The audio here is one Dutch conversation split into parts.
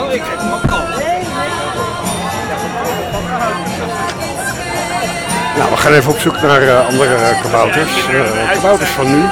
Nou, we gaan even op zoek naar andere kabouters. Kabouters van nu.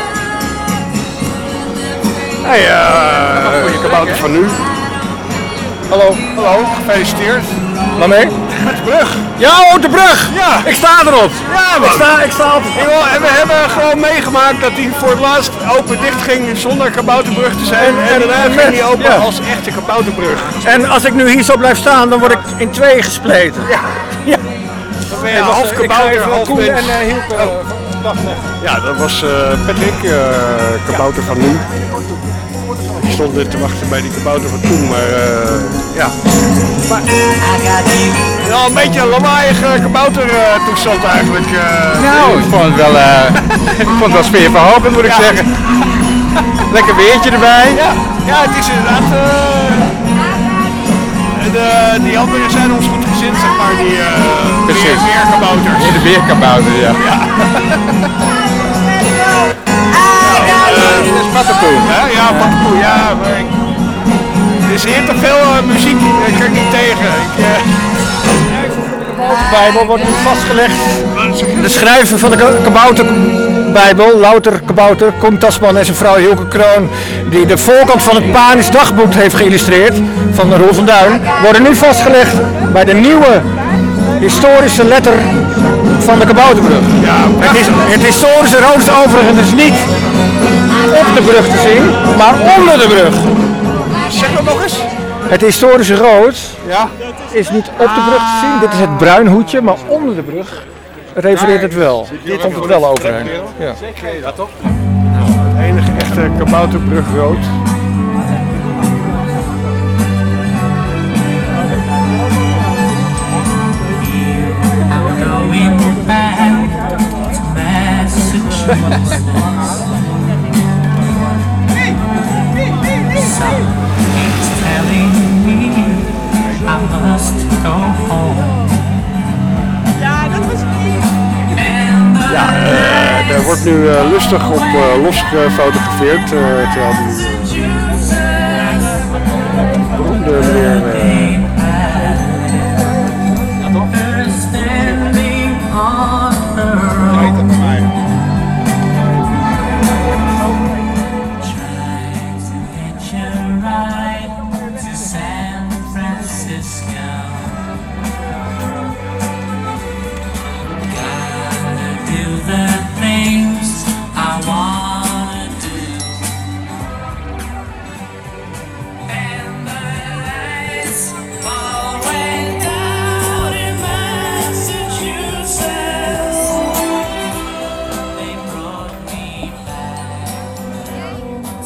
Hey, kabouters van nu. Hallo. Hallo, gefeliciteerd. Waarmee? Met de brug. Ja, oh, de brug! Ja. Ik sta erop! Ja, man. Ik sta op. En we hebben gewoon meegemaakt dat hij voor het laatst open-dicht ging zonder kabouterbrug te zijn. En daarna ging hij open als echte kabouterbrug. En als ik nu hier zo blijf staan, dan word ik in twee gespleten. Ja. Ja. Dan ben je half kabouter, half Koen mens. en Hielke. Ja, dat was Patrick, kabouter van nu. Ik stond net te wachten bij die kabouter van toen, maar ja. Maar, ja, een beetje een lawaaiige kaboutertoestand eigenlijk. Nou, ik vond het wel, sfeerverhogend moet ik zeggen. Lekker weertje erbij. Ja, het is inderdaad. Die anderen zijn ons goed gezind, zeg maar, die weerkabouters. De weerkabouter, ja. Dat is Pattenpoel. Ja, Pattenpoel, ja. Er is hier te veel muziek, ik kan niet tegen. De Bijbel wordt nu vastgelegd. De schrijver van de Kabouterbijbel, Louter Kabouter, Koen Tasman en zijn vrouw Hielke Kroon, die de voorkant van het Panisch Dagboek heeft geïllustreerd, van Roel van Duin, worden nu vastgelegd bij de nieuwe historische letter van de Kabouterbrug. Ja, het historische rood is overigens niet op de brug te zien, maar onder de brug. Zeg dat nog eens. Het historische rood Ja. is niet op de brug te zien, dit is het bruin hoedje, maar onder de brug refereert het wel. Hier komt het wel overheen. Ja. Ja, toch? Het enige echte kabouterbrug rood. Ja, er wordt nu lustig op los gefotografeerd, terwijl die